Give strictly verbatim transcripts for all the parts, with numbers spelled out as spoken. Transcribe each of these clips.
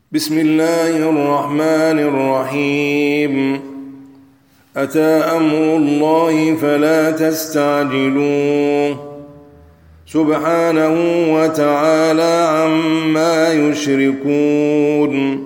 بسم الله الرحمن الرحيم. أتى أمر الله فلا تستعجلوه سبحانه وتعالى عما يشركون.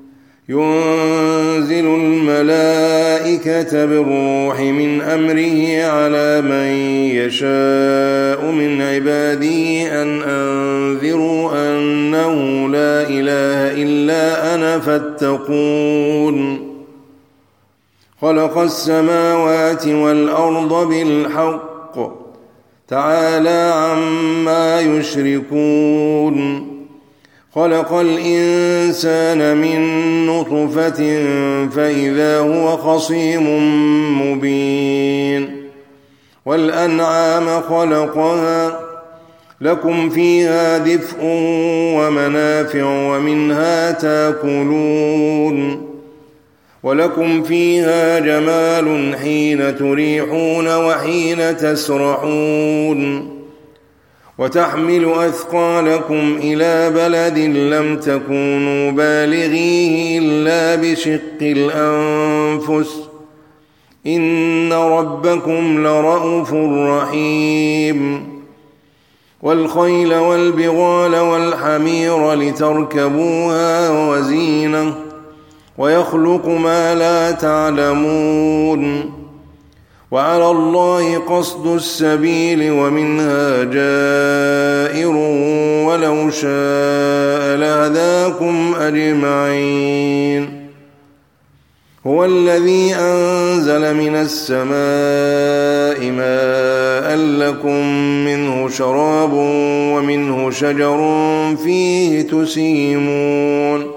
ينزل الملائكة بالروح من أمره على من يشاء من عباده أن أنذروا أنه لا إله إلا أنا فاتقون. خلق السماوات والأرض بالحق تعالى عما يشركون. خلق الإنسان من نطفة فإذا هو خصيم مبين. والأنعام خلقها لكم فيها دفء ومنافع ومنها تاكلون. ولكم فيها جمال حين تريحون وحين تسرحون. وتحمل أثقالكم إلى بلد لم تكونوا بالغيه إلا بشق الأنفس إن ربكم لرءوف رحيم. والخيل والبغال والحمير لتركبوها وزينة ويخلق ما لا تعلمون. وعلى الله قصد السبيل ومنها جائر ولو شاء لهداكم أجمعين. هو الذي أنزل من السماء ماء لكم منه شراب ومنه شجر فيه تسيمون.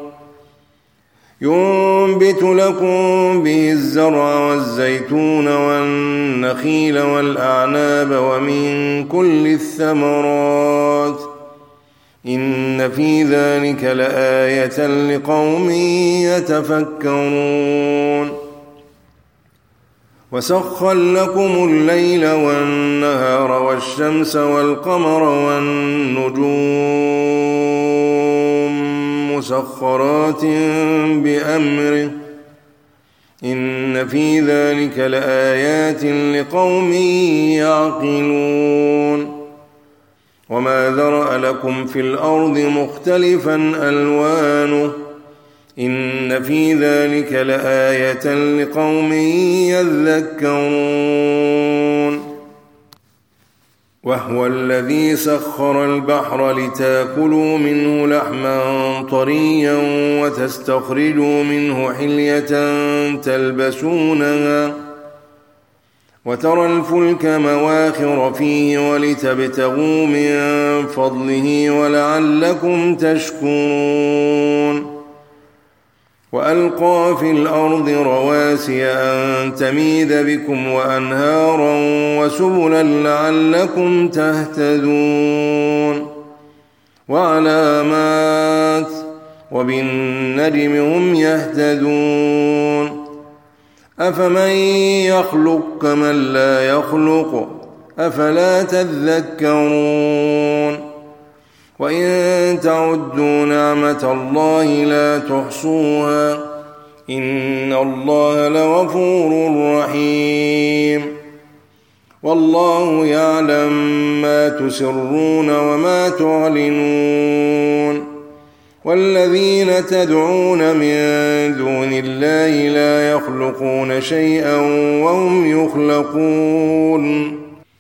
ينبت لكم به الزرع والزيتون والنخيل والأعناب ومن كل الثمرات إن في ذلك لآية لقوم يتفكرون. وسخر لكم الليل والنهار والشمس والقمر والنجوم مسخرات بأمره إن في ذلك لآيات لقوم يعقلون. وما ذرأ لكم في الأرض مختلفا ألوانه إن في ذلك لآية لقوم يذكرون. وهو الذي سخر البحر لتاكلوا منه لحما طريا وتستخرجوا منه حلية تلبسونها وترى الفلك مواخر فيه ولتبتغوا من فضله ولعلكم تشكرون. وألقى في الأرض رواسي أن تميد بكم وأنهارا وسبلا لعلكم تهتدون. وعلامات وبالنجم هم يهتدون. أفمن يخلق كمن لا يخلق أفلا تذكرون. وإن تعدوا نعمة الله لا تحصوها إن الله لغفور رحيم. والله يعلم ما تسرون وما تعلنون. والذين تدعون من دون الله لا يخلقون شيئا وهم يخلقون.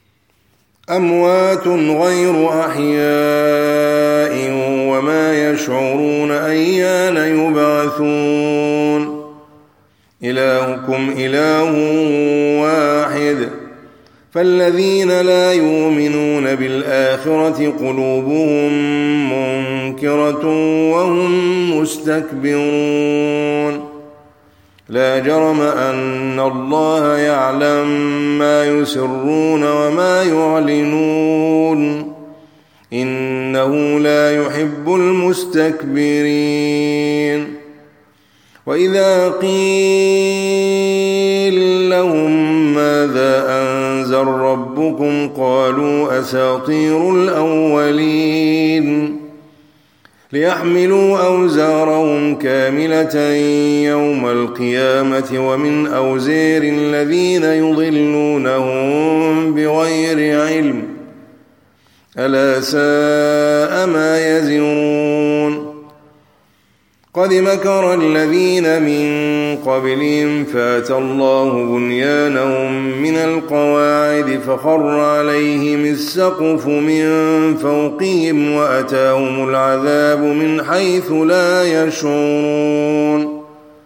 أموات غير أحياء وما يشعرون أيان يبعثون. إلهكم إله واحد فالذين لا يؤمنون بالآخرة قلوبهم منكرة وهم مستكبرون. لا جرم أن الله يعلم ما يسرون وما يعلنون إنه لا يحب المستكبرين. وإذا قيل لهم ماذا أنزل ربكم قالوا أساطير الأولين ليحملوا أوزارهم كاملة يوم القيامة ومن أوزار الذين يضلونهم بغير علم ألا ساء ما يزرون قد مكر الذين من قبلهم فأتى الله بنيانهم من القواعد فخر عليهم السقف من فوقهم وأتاهم العذاب من حيث لا يشعرون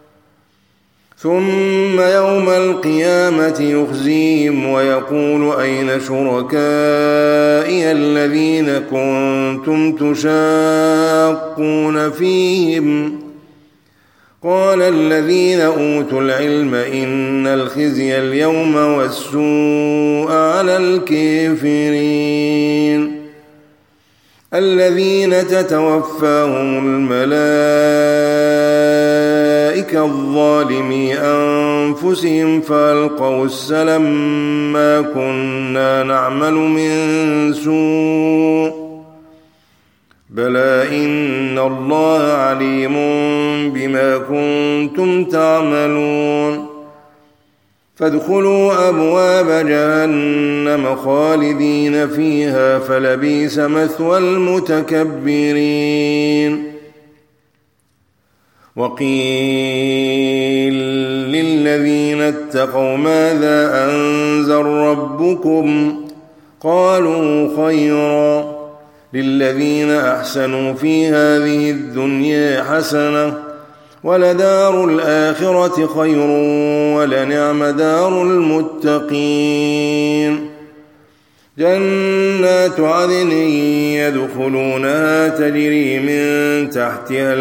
ثم يوم القيامة يخزيهم ويقول أين شركائي الذين كنتم تشاقون فيهم قال الذين أوتوا العلم إن الخزي اليوم والسوء على الكافرين الذين تتوفاهم الملائكة الظالمي أنفسهم فألقوا السلم ما كنا نعمل من سوء بلى إن الله عليم بما كنتم تعملون فادخلوا أبواب جهنم خالدين فيها فلبئس مثوى المتكبرين وقيل للذين اتقوا ماذا أنزل ربكم قالوا خيرا للذين أحسنوا في هذه الدنيا حسنة ولدار الآخرة خير ولنعم دار المتقين جنات عدن يدخلونها تجري من تحتها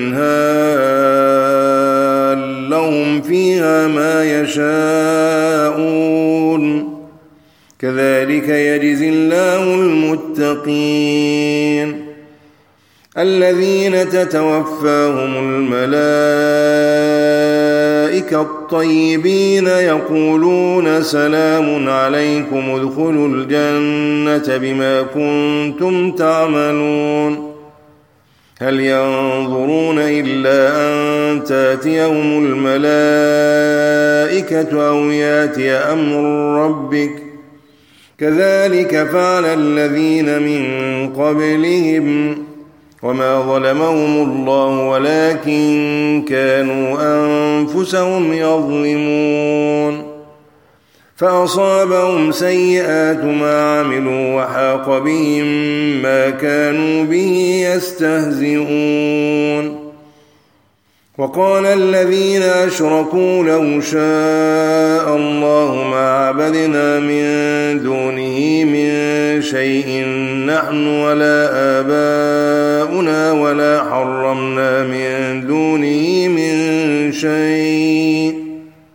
الأنهار لهم فيها ما يشاءون كذلك يجزي الله المتقين الذين تتوفاهم الملائكة الطيبين يقولون سلام عليكم ادخلوا الجنة بما كنتم تعملون هل ينظرون إلا أن تأتيهم الملائكة أو يأتي أمر ربك كذلك فعل الذين من قبلهم وما ظلمهم الله ولكن كانوا أنفسهم يظلمون فأصابهم سيئات ما عملوا وحاق بهم ما كانوا به يستهزئون وقال الذين أشركوا لو شاء الله ما عبدنا من دونه من شيء نحن ولا آباؤنا ولا حرمنا من دونه من شيء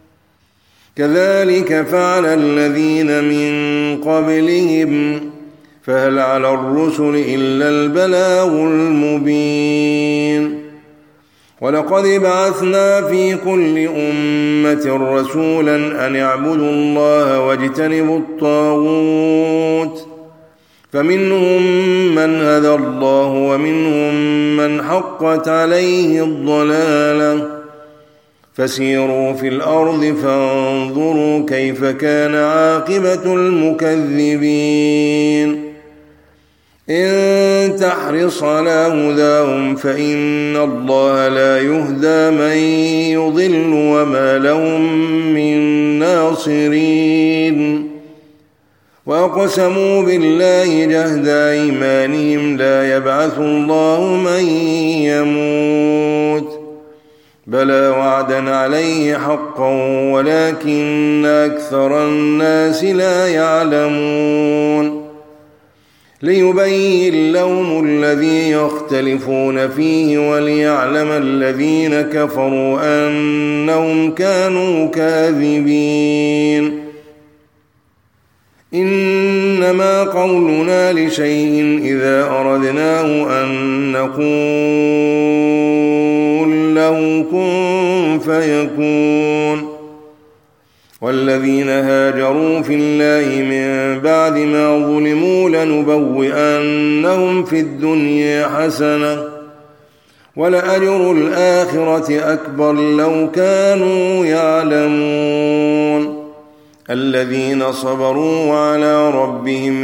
كذلك فعل الذين من قبلهم فهل على الرسل إلا البلاغ المبين ولقد بعثنا في كل أمة رسولا أن اعبدوا الله واجتنبوا الطاغوت فمنهم من هدى الله ومنهم من حقت عليه الضلالة فسيروا في الأرض فانظروا كيف كان عاقبة المكذبين إن تحرص على هداهم فإن الله لا يهدى من يضل وما لهم من ناصرين وأقسموا بالله جهد أيمانهم لا يبعث الله من يموت بلى وعدا عليه حقا ولكن أكثر الناس لا يعلمون ليبين لهم الذي يختلفون فيه وليعلم الذين كفروا أنهم كانوا كاذبين إنما قولنا لشيء إذا أردناه أن نقول له كن فيكون والذين هاجروا في الله من بعد ما ظلموا لنبوئنهم في الدنيا حسنة ولأجر الآخرة أكبر لو كانوا يعلمون الذين صبروا وعلى ربهم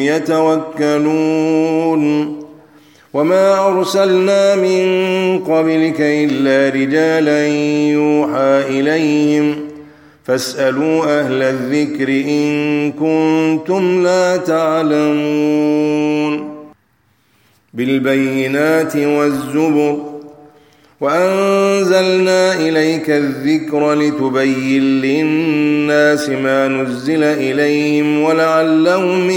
يتوكلون وما أرسلنا من قبلك إلا رجالا يوحى إليهم فاسألوا أهل الذكر إن كنتم لا تعلمون بالبينات والزبر وأنزلنا إليك الذكر لتبين للناس ما نزل إليهم ولعلهم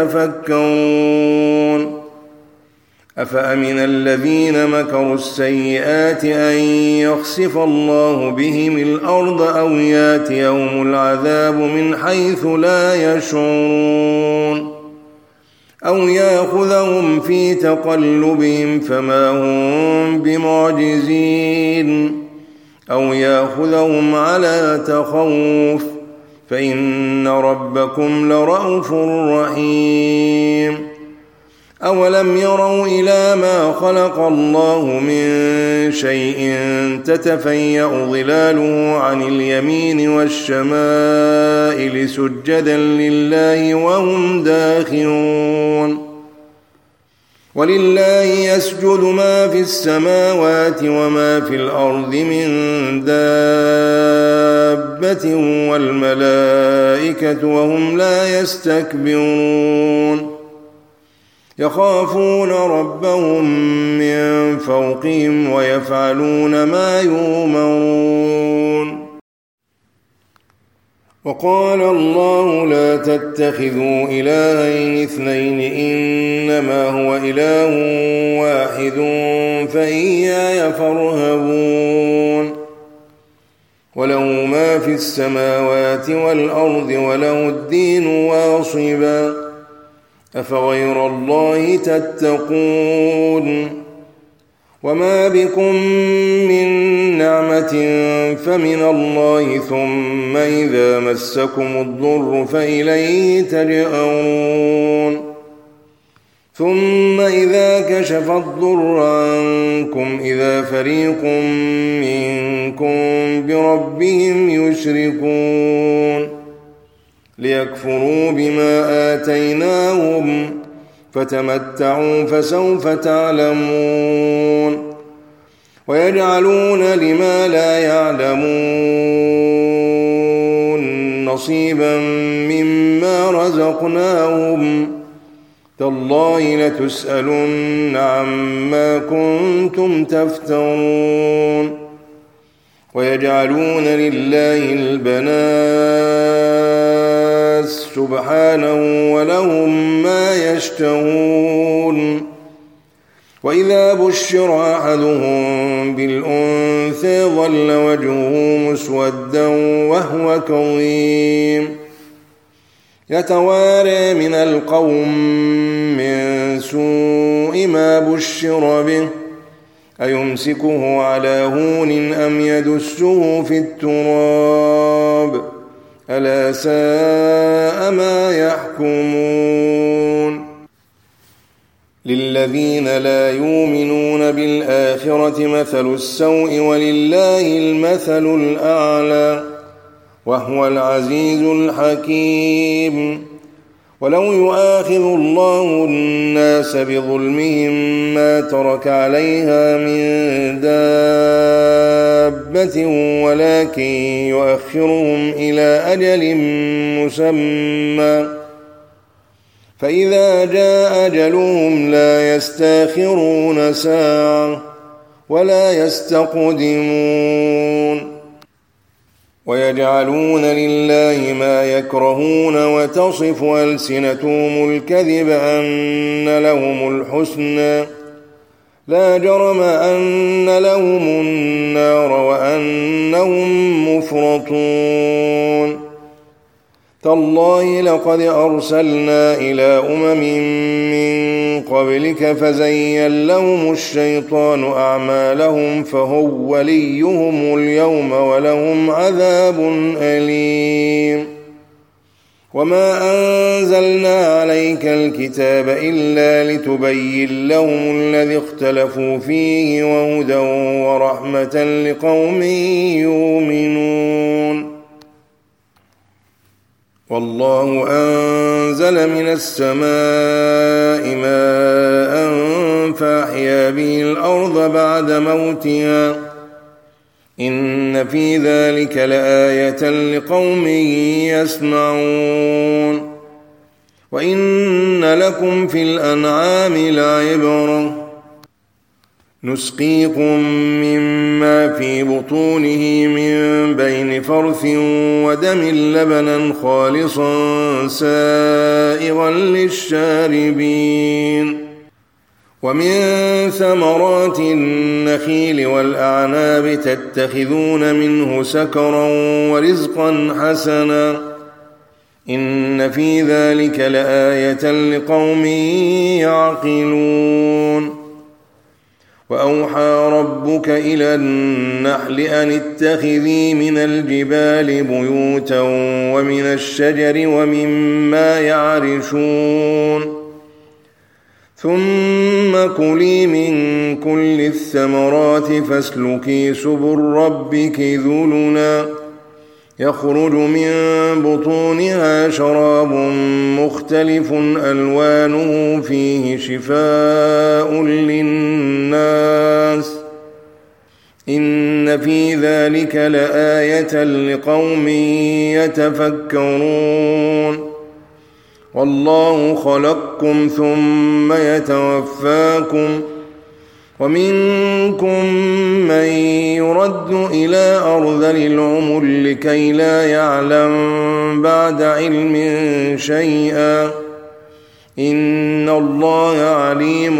يتفكرون أفأمن الذين مكروا السيئات أن يخسف الله بهم الأرض أو ياتيهم العذاب من حيث لا يشعرون أو يأخذهم في تقلبهم فما هم بمعجزين أو يأخذهم على تخوف فإن ربكم لرءوف رحيم أولم يروا إلى ما خلق الله من شيء تتفيأ ظلاله عن اليمين والشمائل سجدا لله وهم داخرون ولله يسجد ما في السماوات وما في الأرض من دابة والملائكة وهم لا يستكبرون يخافون ربهم من فوقهم ويفعلون ما يؤمرون وقال الله لا تتخذوا إلهين اثنين إنما هو إله واحد فإياي فارهبون وله ما في السماوات والأرض وله الدين واصبا أفغير الله تتقون وما بكم من نعمة فمن الله ثم إذا مسكم الضر فإليه تجأرون ثم إذا كشف الضر عنكم إذا فريق منكم بربهم يشركون ليكفروا بما آتيناهم فتمتعوا فسوف تعلمون ويجعلون لما لا يعلمون نصيبا مما رزقناهم تالله لتسألن عما كنتم تفترون ويجعلون لله البنات سبحانه ولهم ما يشتهون وإذا بشر أحدهم بالأنثى ظل وجهه مسودا وهو كظيم يتوارى من القوم من سوء ما بشر به أيمسكه على هون أم يدسه في التراب ألا ساء ما يحكمون للذين لا يؤمنون بالآخرة مثل السوء ولله المثل الأعلى وهو العزيز الحكيم ولو يؤاخذ الله الناس بظلمهم ما ترك عليها من دابة ولكن يؤخرهم إلى أجل مسمى فإذا جاء أجلهم لا يستأخرون ساعة ولا يستقدمون ويجعلون لله ما يكرهون وتصف ألسنتهم الكذب أن لهم الحسنى لا جرم أن لهم النار وأنهم مفرطون تالله لقد أرسلنا إلى أمم من قبلك فزين لهم الشيطان أعمالهم فهو وليهم اليوم ولهم عذاب أليم وما أنزلنا عليك الكتاب إلا لتبين لهم الذي اختلفوا فيه وهدى ورحمة لقوم يؤمنون. والله أنزل من السماء ماء فأحيا به الأرض بعد موتها إن في ذلك لآية لقوم يسمعون. وإن لكم في الأنعام لعبرة نسقيكم مما في بطونه من بين فرث ودم لبنا خالصا سائغا للشاربين ومن ثمرات النخيل والأعناب تتخذون منه سكرا ورزقا حسنا إن في ذلك لآية لقوم يعقلون. وأوحى ربك إلى النحل أن اتخذي من الجبال بيوتا ومن الشجر ومما يعرشون ثم كلي من كل الثمرات فاسلكي سبل ربك ذللا يخرج من بطونها شراب مختلف ألوانه فيه شفاء للناس إن في ذلك لآية لقوم يتفكرون. والله خلقكم ثم يتوفاكم ومنكم من يرد إلى أرذل العمر لكي لا يعلم بعد علم شيئا إن الله عليم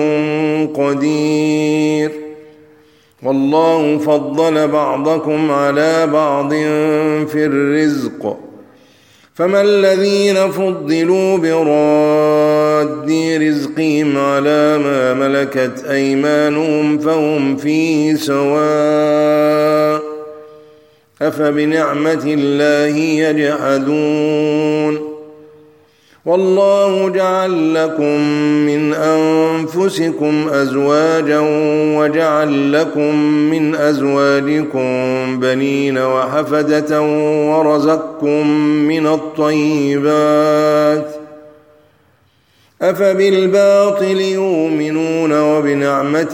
قدير. والله فضل بعضكم على بعض في الرزق فما الذين فضلوا براد رزقهم على ما ملكت أيمانهم فهم فيه سواء أفبنعمة الله يجحدون. والله جعل لكم من أنفسكم أزواجا وجعل لكم من أزواجكم بنين وحفدة ورزقكم من الطيبات أفبالباطل يؤمنون وبنعمة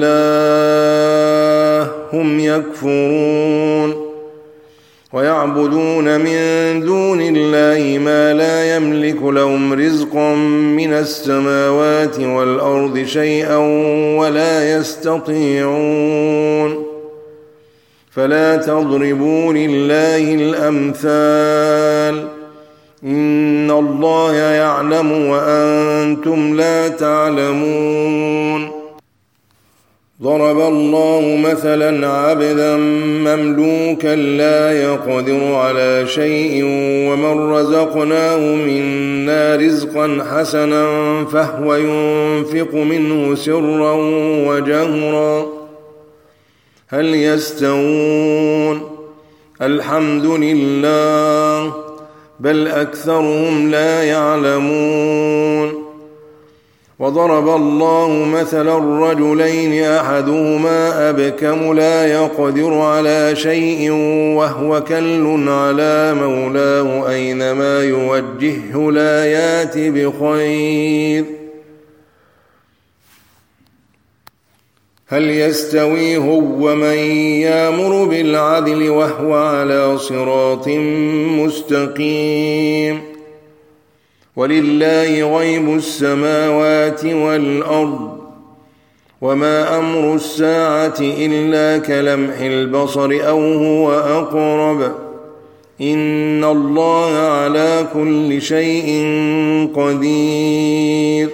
الله هم يكفرون. ويعبدون من دون الله ما لا يملك لهم رزقا من السماوات والأرض شيئا ولا يستطيعون فلا تضربوا لله الأمثال إن الله يعلم وأنتم لا تعلمون. ضرب الله مثلا عبدا مملوكا لا يقدر على شيء ومن رزقناه منا رزقا حسنا فهو ينفق منه سرا وجهرا هل يستوون الحمد لله بل أكثرهم لا يعلمون. وضرب الله مثلا الرجلين أحدهما أبكم لا يقدر على شيء وهو كل على مولاه أينما يوجهه لا يات بخير هل يستوي هو من يأمر بالعدل وهو على صراط مستقيم. ولله غيب السماوات والأرض وما أمر الساعة إلا كلمح البصر أو هو أقرب إن الله على كل شيء قدير.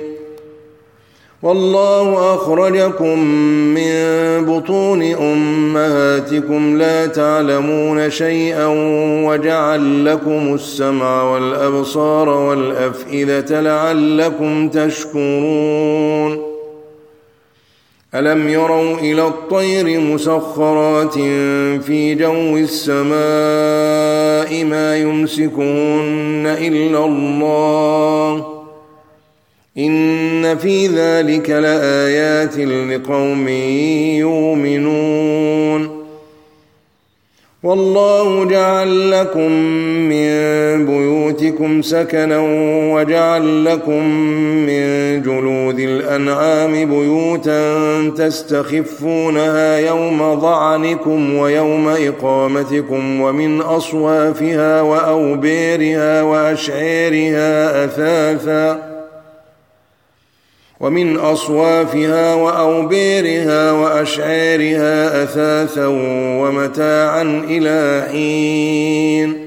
والله أخرجكم من بطون أمهاتكم لا تعلمون شيئا وجعل لكم السمع والأبصار والأفئدة لعلكم تشكرون. ألم يروا إلى الطير مسخرات في جو السماء ما يمسكهن إلا الله إن في ذلك لآيات لقوم يؤمنون والله جعل لكم من بيوتكم سكنا وجعل لكم من جلود الأنعام بيوتا تستخفونها يوم ظعنكم ويوم إقامتكم ومن أصوافها وأوبيرها وأشعيرها أثاثا ومن أصوافها وأوبيرها وأشعيرها أثاثا ومتاعا إلى حين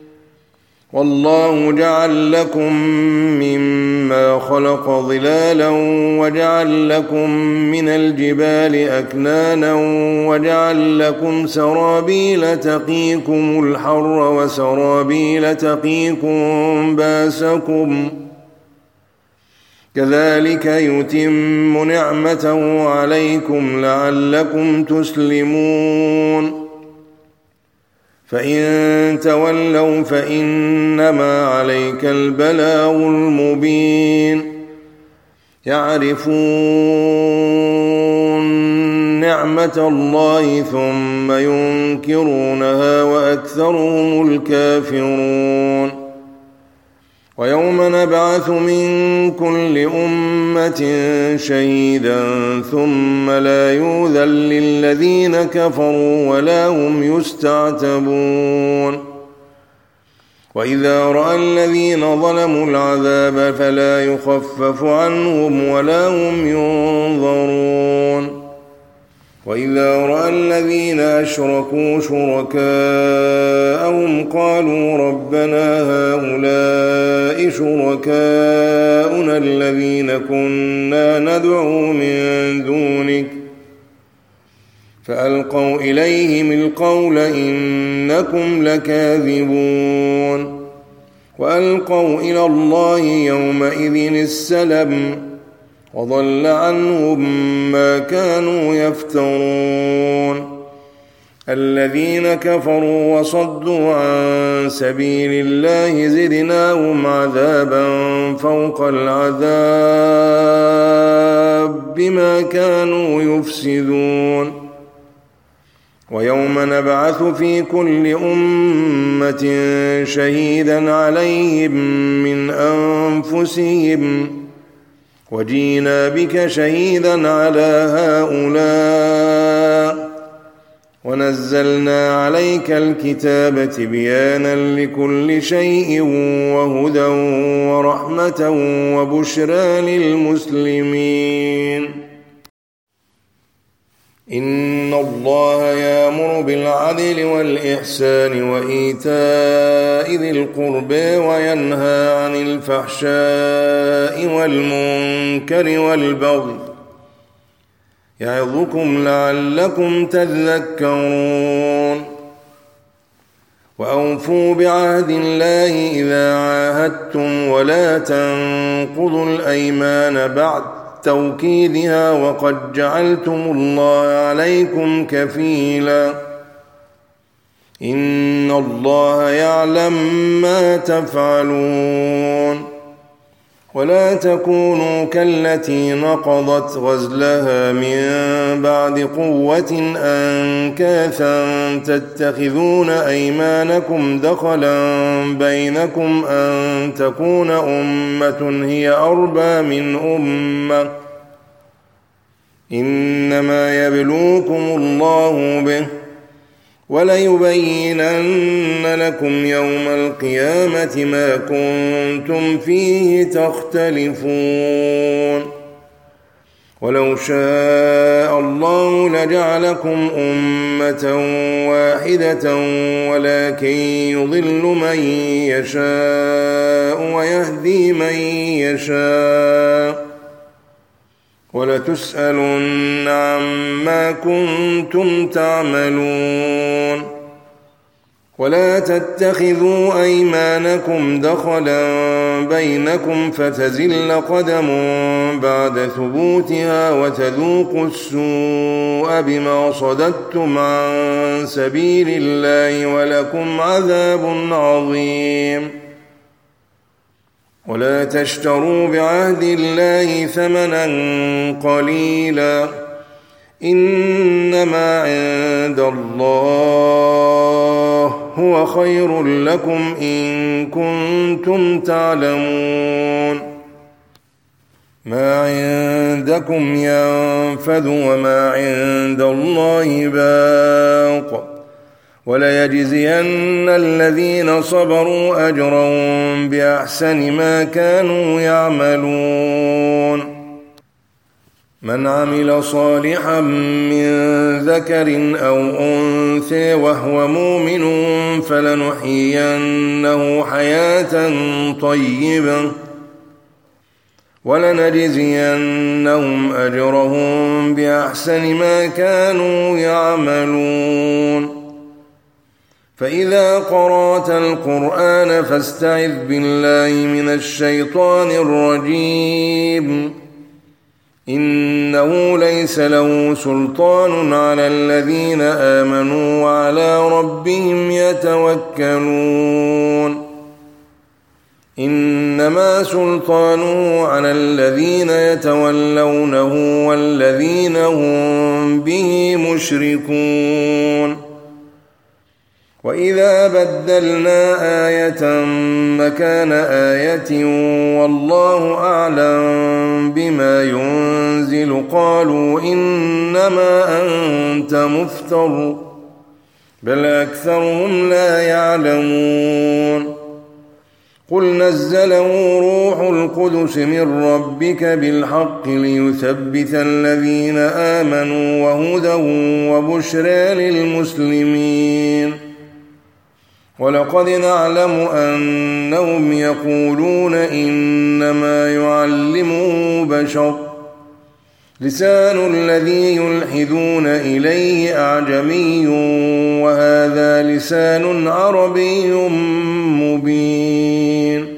والله جعل لكم مما خلق ظلالا وجعل لكم من الجبال أكنانا وجعل لكم سرابيل تقيكم الحر وسرابيل تقيكم باسكم كذلك يتم نعمته عليكم لعلكم تسلمون فإن تولوا فإنما عليك البلاغ المبين يعرفون نعمة الله ثم ينكرونها وأكثرهم الكافرون ويوم نبعث من كل أمة شهيدا ثم لا يؤذن للذين كفروا ولا هم يستعتبون وإذا رأى الذين ظلموا العذاب فلا يخفف عنهم ولا هم ينظرون وإذا رأى الذين أشركوا شركاءهم قالوا ربنا هؤلاء شركاؤنا الذين كنا ندعو من دونك فألقوا إليهم القول إنكم لكاذبون وألقوا إلى الله يومئذ السلم وضل عنهم ما كانوا يفترون الذين كفروا وصدوا عن سبيل الله زدناهم عذابا فوق العذاب بما كانوا يفسدون ويوم نبعث في كل أمة شهيدا عليهم من أنفسهم وجينا بك شهيدا على هؤلاء ونزلنا عليك الكتاب تبيانا لكل شيء وهدى ورحمة وبشرى للمسلمين إن الله يأمر بالعدل والإحسان وإيتاء ذي القربى وينهى عن الفحشاء والمنكر والبغي يعظكم لعلكم تذكرون وأوفوا بعهد الله إذا عاهدتم ولا تنقضوا الأيمان بعد توكيدها وقد جعلتم الله عليكم كفيلا إن الله يعلم ما تفعلون ولا تكونوا كالتي نقضت غزلها من بعد قوة أنكاثا تتخذون أيمانكم دخلا بينكم أن تكون أمة هي أربى من أمة إنما يبلوكم الله به وليبينن لكم يوم القيامة ما كنتم فيه تختلفون ولو شاء الله لجعلكم أمة واحدة ولكن يضل من يشاء ويهدي من يشاء ولتسألن عما كنتم تعملون ولا تتخذوا أيمانكم دخلا بينكم فتزل قدم بعد ثبوتها وتذوقوا السوء بما صددتم عن سبيل الله ولكم عذاب عظيم. ولا تشتروا بعهد الله ثمنا قليلا إنما عند الله هو خير لكم إن كنتم تعلمون. ما عندكم ينفد وما عند الله باق وليجزين الذين صبروا أجرهم بأحسن ما كانوا يعملون. من عمل صالحا من ذكر أو أنثى وهو مؤمن فلنحيينه حياة طيبة ولنجزينهم أجرهم بأحسن ما كانوا يعملون. فإذا قرأت القرآن فاستعذ بالله من الشيطان الرجيم إنه ليس له سلطان على الذين آمنوا وعلى ربهم يتوكلون. إنما سلطانه على الذين يتولونه والذين هم به مشركون. وإذا بدلنا آية مكان آية والله أعلم بما ينزل قالوا إنما أنت مفتر بل أكثرهم لا يعلمون. قل نزله روح القدس من ربك بالحق ليثبت الذين آمنوا وهدى وبشرى للمسلمين. ولقد نعلم أنهم يقولون إنما يعلمه بشر لسان الذي يلحدون إليه أعجمي وهذا لسان عربي مبين.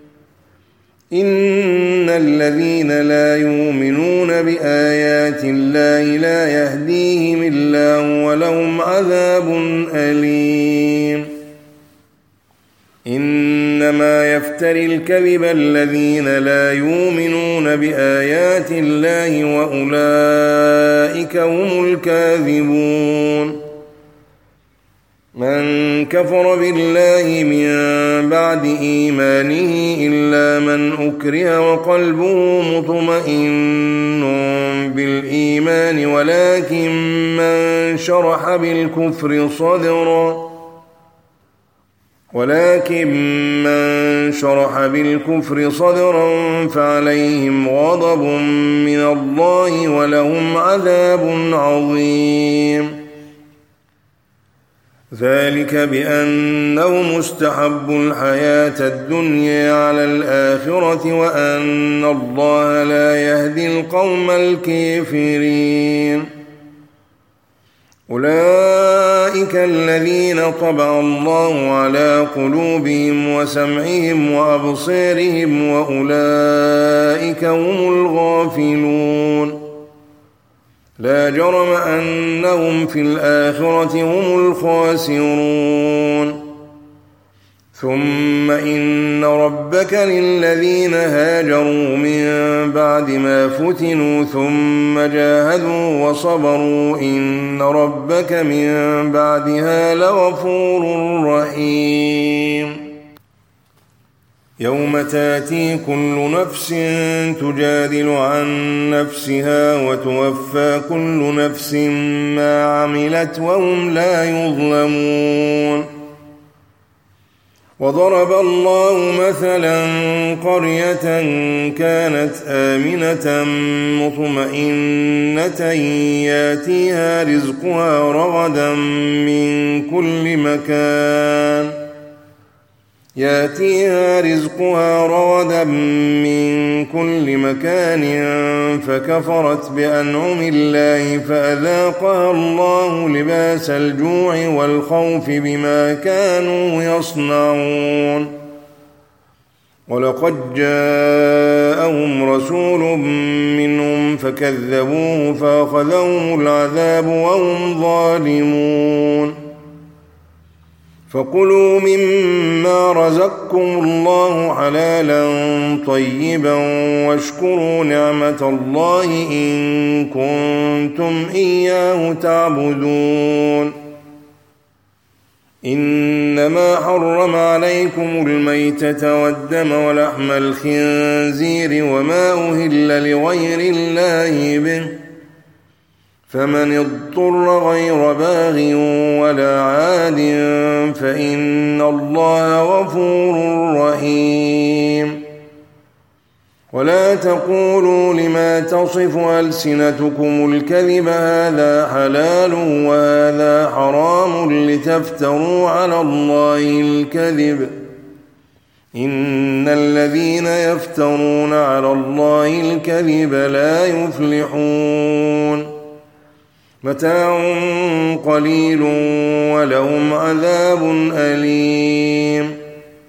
إن الذين لا يؤمنون بآيات الله لا يهديهم الله ولهم عذاب أليم. إنما يفتري الكذب الذين لا يؤمنون بآيات الله وأولئك هم الكاذبون. من كفر بالله من بعد إيمانه إلا من أكره وقلبه مطمئن بالإيمان ولكن من شرح بالكفر صدرا ولكن من شرح بالكفر صدرا فعليهم غضب من الله ولهم عذاب عظيم. ذلك بأنهم استحبوا الحياة الدنيا على الآخرة وأن الله لا يهدي القوم الكافرين. أولئك الذين طبع الله على قلوبهم وسمعهم وأبصارهم وأولئك هم الغافلون. لا جرم أنهم في الآخرة هم الخاسرون. ثم إن ربك للذين هاجروا من بعد ما فتنوا ثم جاهدوا وصبروا إن ربك من بعدها لغفور رحيم. يوم تاتي كل نفس تجادل عن نفسها وتوفى كل نفس ما عملت وهم لا يظلمون. وضرب الله مثلا قرية كانت آمنة مطمئنة ياتيها رزقها رغدا من كل مكان يأتيها رزقها رغدا من كل مكان فكفرت بأنعم الله فأذاقها الله لباس الجوع والخوف بما كانوا يصنعون. ولقد جاءهم رسول منهم فكذبوه فأخذهم العذاب وهم ظالمون. فكلوا مما رزقكم الله حلالا طيبا واشكروا نعمة الله إن كنتم إياه تعبدون. إنما حرم عليكم الميتة والدم ولحم الخنزير وما أهل لغير الله به فمن اضطر غير باغ ولا عاد فإن الله غفور رحيم. ولا تقولوا لما تصف ألسنتكم الكذب هذا حلال وهذا حرام لتفتروا على الله الكذب إن الذين يفترون على الله الكذب لا يفلحون. متاع قليل ولهم عذاب أليم.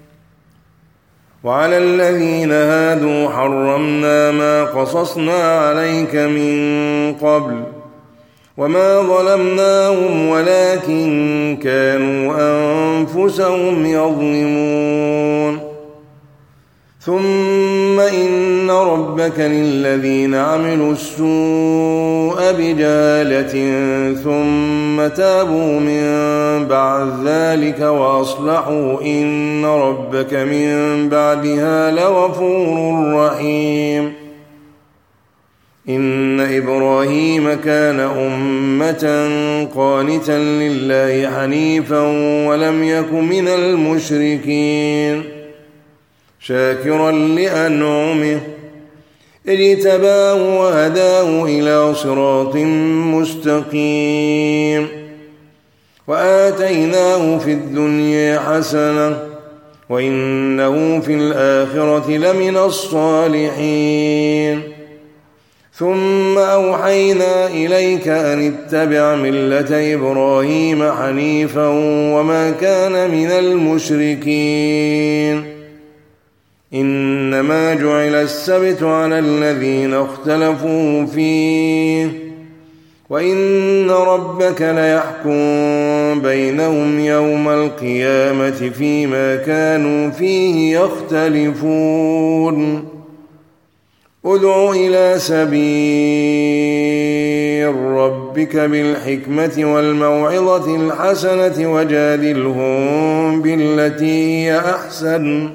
وعلى الذين هادوا حرمنا ما قصصنا عليك من قبل وما ظلمناهم ولكن كانوا أنفسهم يظلمون. ثم إن ربك للذين عملوا السوء بجهالة ثم تابوا من بعد ذلك وأصلحوا إن ربك من بعدها لغفور رحيم. إن إبراهيم كان أمة قانتا لله حنيفا ولم يك من المشركين شاكرا لأنعمه اجتباه وهداه إلى صراط مستقيم. وآتيناه في الدنيا حسنة وإنه في الآخرة لمن الصالحين. ثم أوحينا إليك أن اتبع ملة إبراهيم حنيفا وما كان من المشركين. إنما جعل السبت على الذين اختلفوا فيه وإن ربك ليحكم بينهم يوم القيامة فيما كانوا فيه يختلفون. ادع إلى سبيل ربك بالحكمة والموعظة الحسنة وجادلهم بالتي هي أحسن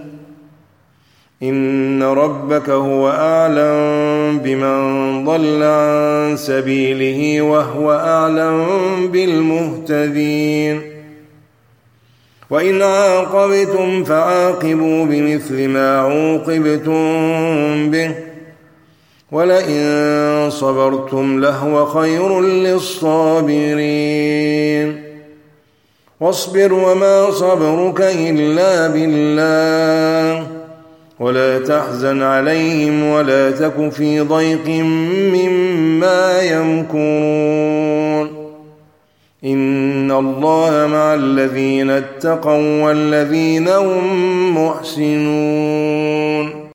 إن ربك هو أعلم بمن ضل عن سبيله وهو أعلم بالمهتدين. وإن عاقبتم فعاقبوا بمثل ما عوقبتم به ولئن صبرتم لهو خير للصابرين. واصبر وما صبرك إلا بالله ولا تحزن عليهم ولا تك في ضيق مما يمكرون. إن الله مع الذين اتقوا والذين هم محسنون.